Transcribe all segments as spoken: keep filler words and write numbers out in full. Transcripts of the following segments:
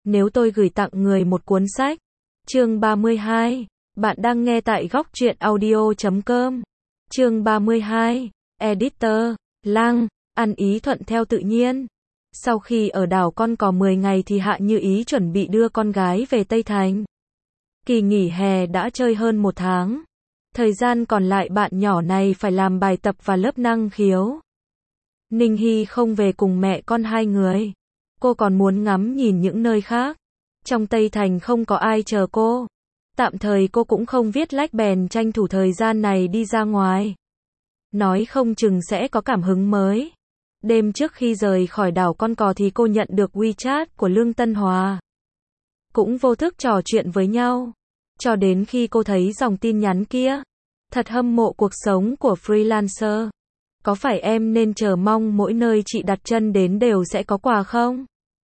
nếu tôi gửi tặng người một cuốn sách. Chương ba mươi hai. Bạn đang nghe tại góc truyện audio chấm com. Chương ba mươi hai. Editor, Lăng, ăn ý thuận theo tự nhiên. Sau khi ở đảo Con Cò mười ngày thì Hạ Như Ý chuẩn bị đưa con gái về Tây Thành. Kỳ nghỉ hè đã chơi hơn một tháng. Thời gian còn lại bạn nhỏ này phải làm bài tập và lớp năng khiếu. Ninh Hy không về cùng mẹ con hai người. Cô còn muốn ngắm nhìn những nơi khác. Trong Tây Thành không có ai chờ cô. Tạm thời cô cũng không viết lách bèn tranh thủ thời gian này đi ra ngoài. Nói không chừng sẽ có cảm hứng mới. Đêm trước khi rời khỏi đảo Con Cò thì cô nhận được WeChat của Lương Tân Hòa. Cũng vô thức trò chuyện với nhau. Cho đến khi cô thấy dòng tin nhắn kia. Thật hâm mộ cuộc sống của freelancer. Có phải em nên chờ mong mỗi nơi chị đặt chân đến đều sẽ có quà không?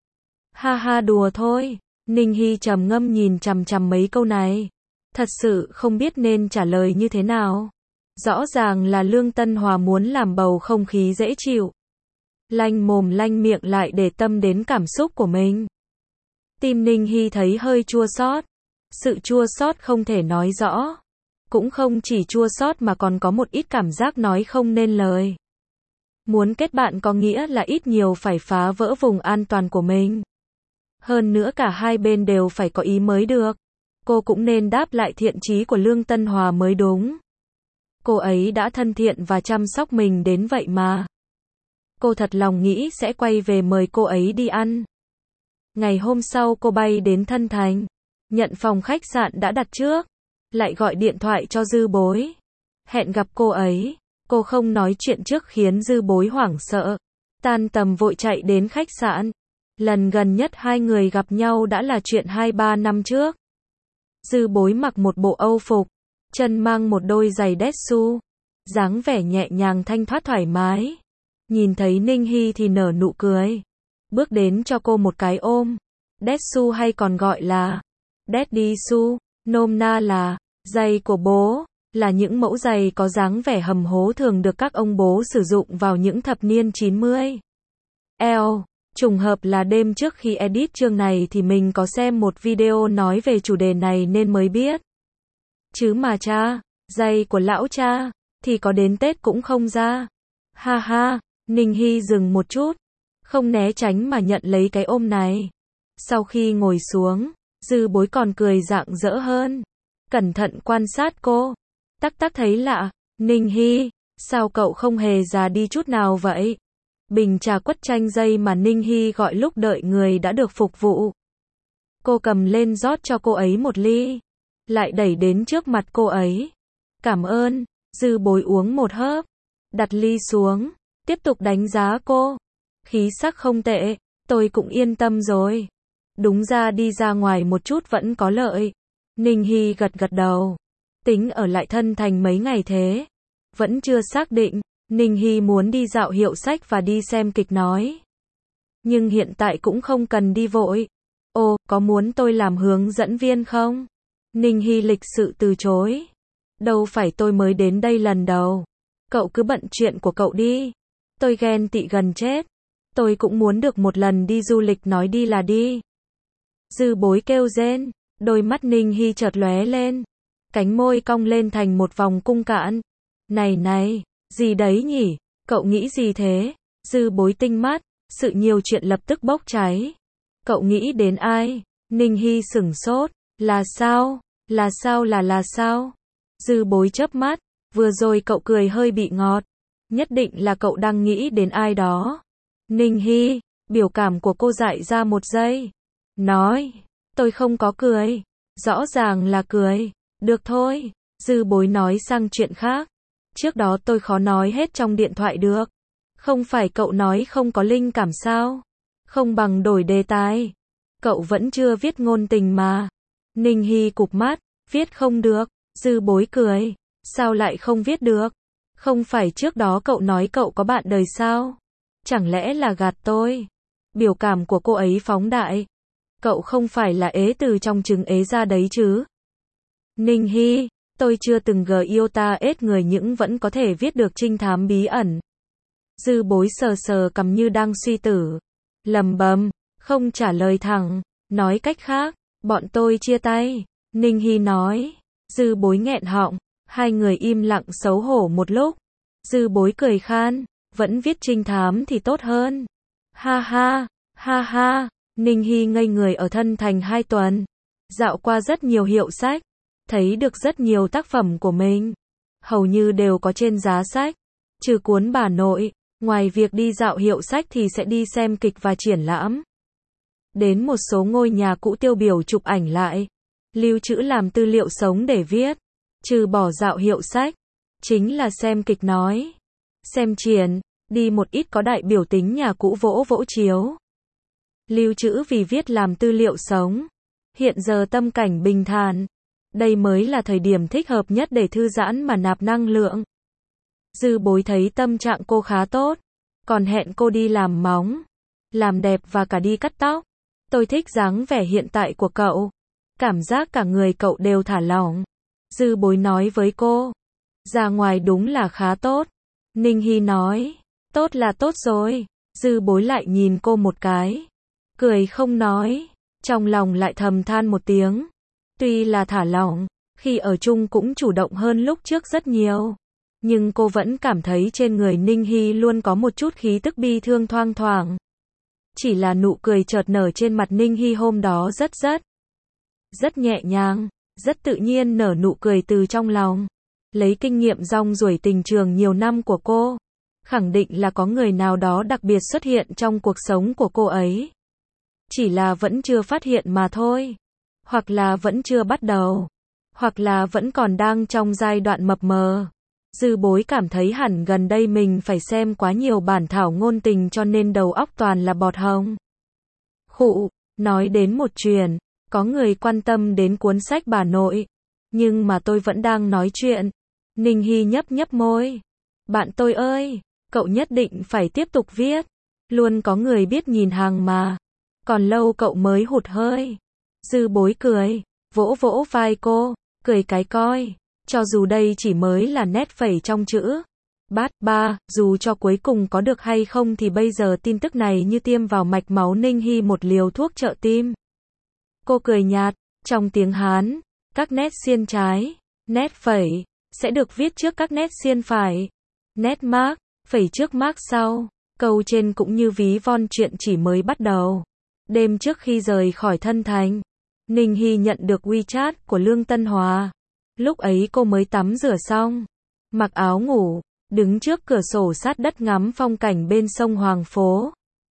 Ha ha, đùa thôi. Ninh Hy trầm ngâm nhìn chằm chằm mấy câu này. Thật sự không biết nên trả lời như thế nào. Rõ ràng là Lương Tân Hòa muốn làm bầu không khí dễ chịu. Lanh mồm lanh miệng lại để tâm đến cảm xúc của mình. Tim Ninh Hy thấy hơi chua xót. Sự chua xót không thể nói rõ. Cũng không chỉ chua xót mà còn có một ít cảm giác nói không nên lời. Muốn kết bạn có nghĩa là ít nhiều phải phá vỡ vùng an toàn của mình. Hơn nữa cả hai bên đều phải có ý mới được. Cô cũng nên đáp lại thiện chí của Lương Tân Hòa mới đúng. Cô ấy đã thân thiện và chăm sóc mình đến vậy mà. Cô thật lòng nghĩ sẽ quay về mời cô ấy đi ăn. Ngày hôm sau cô bay đến Thân Thành. Nhận phòng khách sạn đã đặt trước. Lại gọi điện thoại cho Dư Bối. Hẹn gặp cô ấy. Cô không nói chuyện trước khiến Dư Bối hoảng sợ. Tan tầm vội chạy đến khách sạn. Lần gần nhất hai người gặp nhau đã là chuyện hai ba năm trước. Dư Bối mặc một bộ Âu phục. Chân mang một đôi giày Detsu. Dáng vẻ nhẹ nhàng thanh thoát thoải mái. Nhìn thấy Ninh Hy thì nở nụ cười. Bước đến cho cô một cái ôm. Detsu hay còn gọi là Daddy Su, nôm na là giày của bố, là những mẫu giày có dáng vẻ hầm hố thường được các ông bố sử dụng vào những thập niên chín mươi. Eo, trùng hợp là đêm trước khi edit chương này thì mình có xem một video nói về chủ đề này nên mới biết. Chứ mà cha, giày của lão cha, thì có đến Tết cũng không ra. Ha ha, Ninh Hy dừng một chút, không né tránh mà nhận lấy cái ôm này. Sau khi ngồi xuống, Dư Bối còn cười rạng rỡ hơn. Cẩn thận quan sát cô. Tắc tắc thấy lạ. Ninh Hy, sao cậu không hề già đi chút nào vậy? Bình trà quất chanh dây mà Ninh Hy gọi lúc đợi người đã được phục vụ. Cô cầm lên rót cho cô ấy một ly. Lại đẩy đến trước mặt cô ấy. Cảm ơn. Dư Bối uống một hớp. Đặt ly xuống. Tiếp tục đánh giá cô. Khí sắc không tệ. Tôi cũng yên tâm rồi. Đúng ra đi ra ngoài một chút vẫn có lợi. Ninh Hy gật gật đầu. Tính ở lại Thân Thành mấy ngày thế. Vẫn chưa xác định. Ninh Hy muốn đi dạo hiệu sách và đi xem kịch nói. Nhưng hiện tại cũng không cần đi vội. Ồ, có muốn tôi làm hướng dẫn viên không? Ninh Hy lịch sự từ chối. Đâu phải tôi mới đến đây lần đầu. Cậu cứ bận chuyện của cậu đi. Tôi ghen tị gần chết. Tôi cũng muốn được một lần đi du lịch, nói đi là đi. Dư Bối kêu rên. Đôi mắt Ninh Hy chợt lóe lên. Cánh môi cong lên thành một vòng cung cạn. Này này, gì đấy nhỉ? Cậu nghĩ gì thế? Dư Bối tinh mắt. Sự nhiều chuyện lập tức bốc cháy. Cậu nghĩ đến ai? Ninh Hy sửng sốt. Là sao? Là sao là là sao? Dư Bối chớp mắt. Vừa rồi cậu cười hơi bị ngọt. Nhất định là cậu đang nghĩ đến ai đó. Ninh Hy, biểu cảm của cô dại ra một giây. Nói, tôi không có cười. Rõ ràng là cười. Được thôi. Dư Bối nói sang chuyện khác. Trước đó tôi khó nói hết trong điện thoại được. Không phải cậu nói không có linh cảm sao? Không bằng đổi đề tài. Cậu vẫn chưa viết ngôn tình mà. Ninh Hy cụp mắt. Viết không được. Dư Bối cười. Sao lại không viết được? Không phải trước đó cậu nói cậu có bạn đời sao? Chẳng lẽ là gạt tôi? Biểu cảm của cô ấy phóng đại. Cậu không phải là ế từ trong trứng ế ra đấy chứ? Ninh Hy, tôi chưa từng gờ yêu ta ết người những vẫn có thể viết được trinh thám bí ẩn. Dư Bối sờ sờ cằm như đang suy tử. Lầm bầm, không trả lời thẳng. Nói cách khác, bọn tôi chia tay. Ninh Hy nói. Dư Bối nghẹn họng, hai người im lặng xấu hổ một lúc. Dư Bối cười khan, vẫn viết trinh thám thì tốt hơn. Ha ha, ha ha, Ninh Hy ngây người ở Thân Thành hai tuần. Dạo qua rất nhiều hiệu sách, thấy được rất nhiều tác phẩm của mình. Hầu như đều có trên giá sách. Trừ cuốn Bà Nội, ngoài việc đi dạo hiệu sách thì sẽ đi xem kịch và triển lãm. Đến một số ngôi nhà cũ tiêu biểu chụp ảnh lại. Lưu trữ làm tư liệu sống để viết. Trừ bỏ dạo hiệu sách, chính là xem kịch nói. Xem triển, đi một ít có đại biểu tính nhà cũ vỗ vỗ chiếu. Lưu trữ vì viết làm tư liệu sống. Hiện giờ tâm cảnh bình thản. Đây mới là thời điểm thích hợp nhất để thư giãn mà nạp năng lượng. Dư Bối thấy tâm trạng cô khá tốt. Còn hẹn cô đi làm móng, làm đẹp và cả đi cắt tóc. Tôi thích dáng vẻ hiện tại của cậu. Cảm giác cả người cậu đều thả lỏng. Dư Bối nói với cô. Ra ngoài đúng là khá tốt. Ninh Hy nói. Tốt là tốt rồi. Dư Bối lại nhìn cô một cái. Cười không nói. Trong lòng lại thầm than một tiếng. Tuy là thả lỏng, khi ở chung cũng chủ động hơn lúc trước rất nhiều. Nhưng cô vẫn cảm thấy trên người Ninh Hy luôn có một chút khí tức bi thương thoang thoảng. Chỉ là nụ cười chợt nở trên mặt Ninh Hy hôm đó rất rất. Rất nhẹ nhàng, rất tự nhiên nở nụ cười từ trong lòng. Lấy kinh nghiệm rong ruổi tình trường nhiều năm của cô, khẳng định là có người nào đó đặc biệt xuất hiện trong cuộc sống của cô ấy. Chỉ là vẫn chưa phát hiện mà thôi. Hoặc là vẫn chưa bắt đầu. Hoặc là vẫn còn đang trong giai đoạn mập mờ. Dư Bối cảm thấy hẳn gần đây mình phải xem quá nhiều bản thảo ngôn tình cho nên đầu óc toàn là bọt hồng. Khụ, nói đến một chuyện, có người quan tâm đến cuốn sách Bà Nội. Nhưng mà tôi vẫn đang nói chuyện. Ninh Hy nhấp nhấp môi. Bạn tôi ơi, cậu nhất định phải tiếp tục viết. Luôn có người biết nhìn hàng mà. Còn lâu cậu mới hụt hơi. Dư Bối cười, vỗ vỗ vai cô, cười cái coi. Cho dù đây chỉ mới là nét phẩy trong chữ. Bát ba, dù cho cuối cùng có được hay không thì bây giờ tin tức này như tiêm vào mạch máu Ninh Hy một liều thuốc trợ tim. Cô cười nhạt, trong tiếng Hán, các nét xiên trái, nét phẩy, sẽ được viết trước các nét xiên phải. Nét mác, phẩy trước mác sau. Câu trên cũng như ví von chuyện chỉ mới bắt đầu. Đêm trước khi rời khỏi Thân Thành, Ninh Hy nhận được WeChat của Lương Tân Hòa. Lúc ấy cô mới tắm rửa xong, mặc áo ngủ, đứng trước cửa sổ sát đất ngắm phong cảnh bên sông Hoàng Phố.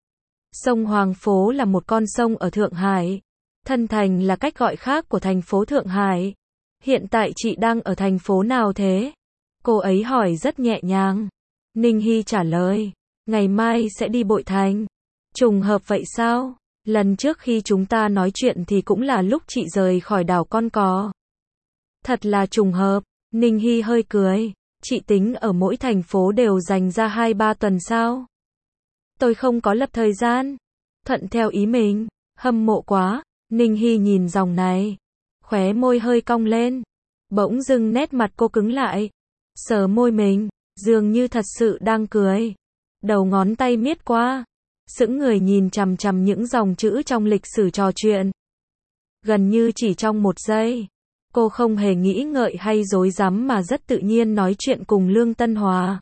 Sông Hoàng Phố là một con sông ở Thượng Hải. Thân Thành là cách gọi khác của thành phố Thượng Hải. Hiện tại chị đang ở thành phố nào thế? Cô ấy hỏi rất nhẹ nhàng. Ninh Hy trả lời, ngày mai sẽ đi Bội Thành. Trùng hợp vậy sao? Lần trước khi chúng ta nói chuyện thì cũng là lúc chị rời khỏi đảo Con Cò. Thật là trùng hợp. Ninh Hy hơi cười. Chị tính ở mỗi thành phố đều dành ra hai ba tuần sao? Tôi không có lập thời gian. Thuận theo ý mình. Hâm mộ quá. Ninh Hy nhìn dòng này. Khóe môi hơi cong lên. Bỗng dưng nét mặt cô cứng lại. Sờ môi mình. Dường như thật sự đang cười. Đầu ngón tay miết qua. Sững người nhìn chằm chằm những dòng chữ trong lịch sử trò chuyện. Gần như chỉ trong một giây. Cô không hề nghĩ ngợi hay dối rắm mà rất tự nhiên nói chuyện cùng Lương Tân Hòa.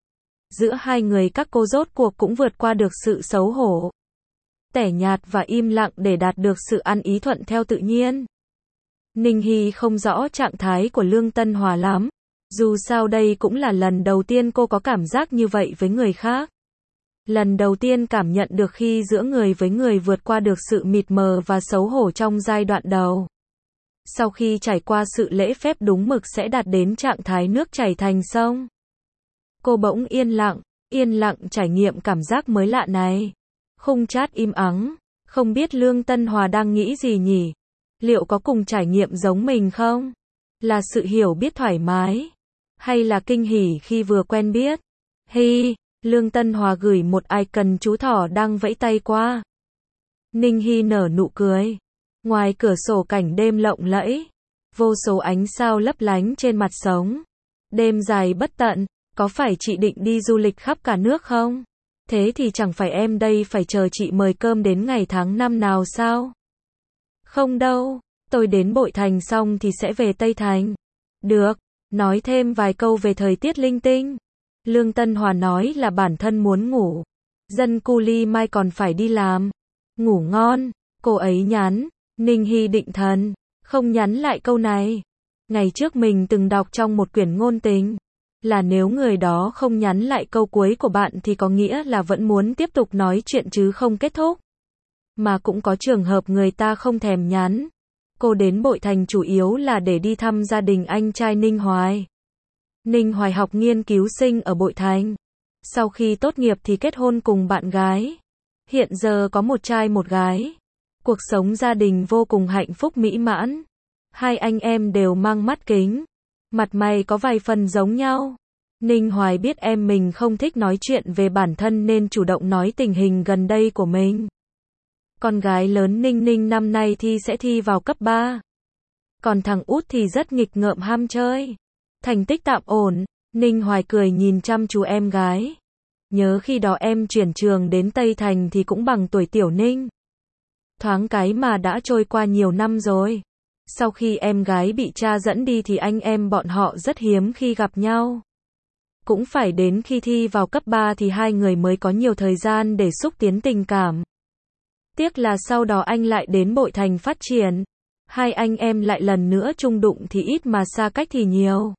Giữa hai người các cô rốt cuộc cũng vượt qua được sự xấu hổ, tẻ nhạt và im lặng để đạt được sự ăn ý thuận theo tự nhiên. Ninh Hy không rõ trạng thái của Lương Tân Hòa lắm. Dù sao đây cũng là lần đầu tiên cô có cảm giác như vậy với người khác. Lần đầu tiên cảm nhận được khi giữa người với người vượt qua được sự mịt mờ và xấu hổ trong giai đoạn đầu. Sau khi trải qua sự lễ phép đúng mực sẽ đạt đến trạng thái nước chảy thành sông. Cô bỗng yên lặng, yên lặng trải nghiệm cảm giác mới lạ này. Khung chat im ắng, không biết Lương Tân Hòa đang nghĩ gì nhỉ? Liệu có cùng trải nghiệm giống mình không? Là sự hiểu biết thoải mái? Hay là kinh hỉ khi vừa quen biết? Hi, Lương Tân Hòa gửi một icon chú thỏ đang vẫy tay qua. Ninh Hy nở nụ cười. Ngoài cửa sổ cảnh đêm lộng lẫy, vô số ánh sao lấp lánh trên mặt sông. Đêm dài bất tận, có phải chị định đi du lịch khắp cả nước không? Thế thì chẳng phải em đây phải chờ chị mời cơm đến ngày tháng năm nào sao? Không đâu, tôi đến Bội Thành xong thì sẽ về Tây Thành. Được, nói thêm vài câu về thời tiết linh tinh. Lương Tân Hòa nói là bản thân muốn ngủ. Dân cu li mai còn phải đi làm. Ngủ ngon, cô ấy nhắn. Ninh Hy định thần, không nhắn lại câu này. Ngày trước mình từng đọc trong một quyển ngôn tình, là nếu người đó không nhắn lại câu cuối của bạn thì có nghĩa là vẫn muốn tiếp tục nói chuyện chứ không kết thúc. Mà cũng có trường hợp người ta không thèm nhắn. Cô đến Bội Thành chủ yếu là để đi thăm gia đình anh trai Ninh Hoài. Ninh Hoài học nghiên cứu sinh ở Bội Thành. Sau khi tốt nghiệp thì kết hôn cùng bạn gái. Hiện giờ có một trai một gái. Cuộc sống gia đình vô cùng hạnh phúc mỹ mãn. Hai anh em đều mang mắt kính. Mặt mày có vài phần giống nhau. Ninh Hoài biết em mình không thích nói chuyện về bản thân nên chủ động nói tình hình gần đây của mình. Con gái lớn Ninh Ninh năm nay thi sẽ thi vào cấp ba. Còn thằng út thì rất nghịch ngợm ham chơi. Thành tích tạm ổn. Ninh Hoài cười nhìn chăm chú em gái. Nhớ khi đó em chuyển trường đến Tây Thành thì cũng bằng tuổi Tiểu Ninh. Thoáng cái mà đã trôi qua nhiều năm rồi. Sau khi em gái bị cha dẫn đi thì anh em bọn họ rất hiếm khi gặp nhau. Cũng phải đến khi thi vào cấp ba thì hai người mới có nhiều thời gian để xúc tiến tình cảm. Tiếc là sau đó anh lại đến Bội Thành phát triển. Hai anh em lại lần nữa chung đụng thì ít mà xa cách thì nhiều.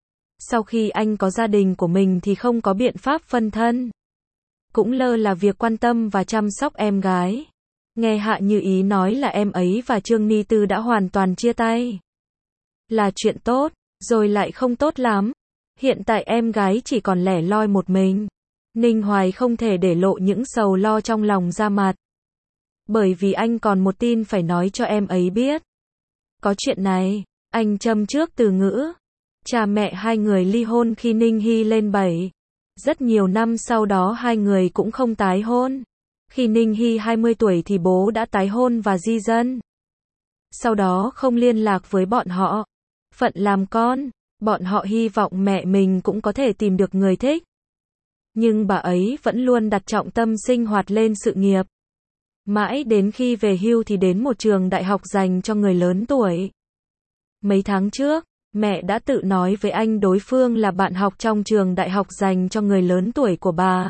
Sau khi anh có gia đình của mình thì không có biện pháp phân thân. Cũng lơ là việc quan tâm và chăm sóc em gái. Nghe Hạ Như Ý nói là em ấy và Trương Ni Tư đã hoàn toàn chia tay. Là chuyện tốt, rồi lại không tốt lắm. Hiện tại em gái chỉ còn lẻ loi một mình. Ninh Hoài không thể để lộ những sầu lo trong lòng ra mặt. Bởi vì anh còn một tin phải nói cho em ấy biết. Có chuyện này, anh châm trước từ ngữ. Cha mẹ hai người ly hôn khi Ninh Hy lên bảy. Rất nhiều năm sau đó hai người cũng không tái hôn. Khi Ninh Hy hai mươi tuổi thì bố đã tái hôn và di dân. Sau đó không liên lạc với bọn họ. Phận làm con, bọn họ hy vọng mẹ mình cũng có thể tìm được người thích. Nhưng bà ấy vẫn luôn đặt trọng tâm sinh hoạt lên sự nghiệp. Mãi đến khi về hưu thì đến một trường đại học dành cho người lớn tuổi. Mấy tháng trước, mẹ đã tự nói với anh đối phương là bạn học trong trường đại học dành cho người lớn tuổi của bà.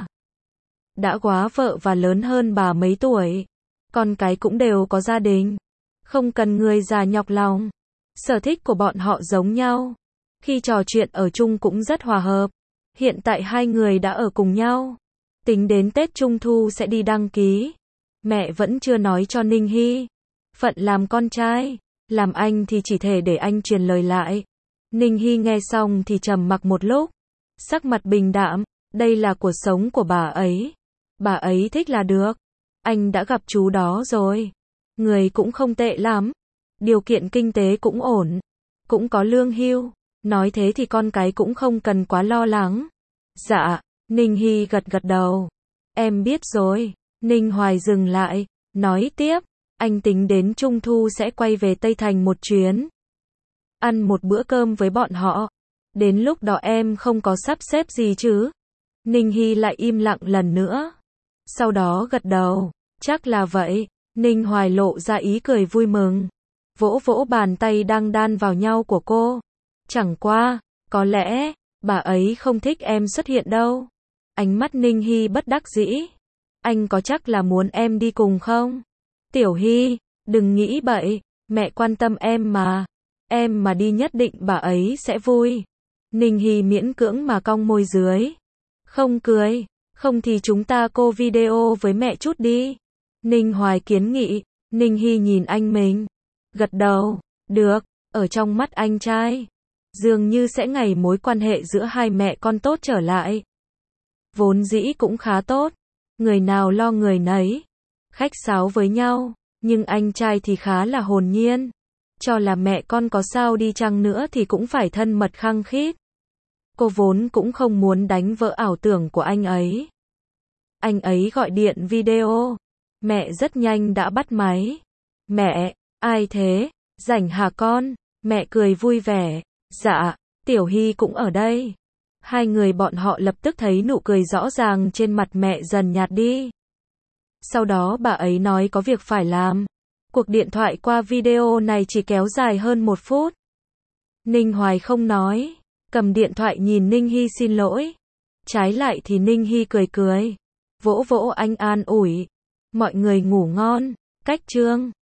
Đã quá vợ và lớn hơn bà mấy tuổi. Con cái cũng đều có gia đình. Không cần người già nhọc lòng. Sở thích của bọn họ giống nhau. Khi trò chuyện ở chung cũng rất hòa hợp. Hiện tại hai người đã ở cùng nhau. Tính đến Tết Trung Thu sẽ đi đăng ký. Mẹ vẫn chưa nói cho Ninh Hy. Phận làm con trai, làm anh thì chỉ thể để anh truyền lời lại. Ninh Hy nghe xong thì trầm mặc một lúc. Sắc mặt bình đạm, đây là cuộc sống của bà ấy. Bà ấy thích là được. Anh đã gặp chú đó rồi. Người cũng không tệ lắm. Điều kiện kinh tế cũng ổn. Cũng có lương hưu. Nói thế thì con cái cũng không cần quá lo lắng. Dạ, Ninh Hy gật gật đầu. Em biết rồi. Ninh Hoài dừng lại, nói tiếp. Anh tính đến Trung Thu sẽ quay về Tây Thành một chuyến. Ăn một bữa cơm với bọn họ. Đến lúc đó em không có sắp xếp gì chứ? Ninh Hy lại im lặng lần nữa. Sau đó gật đầu. Chắc là vậy. Ninh Hoài lộ ra ý cười vui mừng. Vỗ vỗ bàn tay đang đan vào nhau của cô. Chẳng qua, có lẽ, bà ấy không thích em xuất hiện đâu. Ánh mắt Ninh Hy bất đắc dĩ. Anh có chắc là muốn em đi cùng không? Tiểu Hy, đừng nghĩ bậy. Mẹ quan tâm em mà. Em mà đi nhất định bà ấy sẽ vui. Ninh Hy miễn cưỡng mà cong môi dưới. Không cười. Không thì chúng ta cô video với mẹ chút đi. Ninh Hoài kiến nghị. Ninh Hy nhìn anh mình. Gật đầu. Được. Ở trong mắt anh trai, dường như sẽ ngày mối quan hệ giữa hai mẹ con tốt trở lại. Vốn dĩ cũng khá tốt. Người nào lo người nấy. Khách sáo với nhau. Nhưng anh trai thì khá là hồn nhiên. Cho là mẹ con có sao đi chăng nữa thì cũng phải thân mật khăng khít. Cô vốn cũng không muốn đánh vỡ ảo tưởng của anh ấy. Anh ấy gọi điện video. Mẹ rất nhanh đã bắt máy. Mẹ, ai thế? Rảnh hả con? Mẹ cười vui vẻ. Dạ, Tiểu Hy cũng ở đây. Hai người bọn họ lập tức thấy nụ cười rõ ràng trên mặt mẹ dần nhạt đi. Sau đó bà ấy nói có việc phải làm. Cuộc điện thoại qua video này chỉ kéo dài hơn một phút. Ninh Hoài không nói, cầm điện thoại nhìn Ninh Hy xin lỗi. Trái lại thì Ninh Hy cười cười, vỗ vỗ anh an ủi. Mọi người ngủ ngon, cách chương.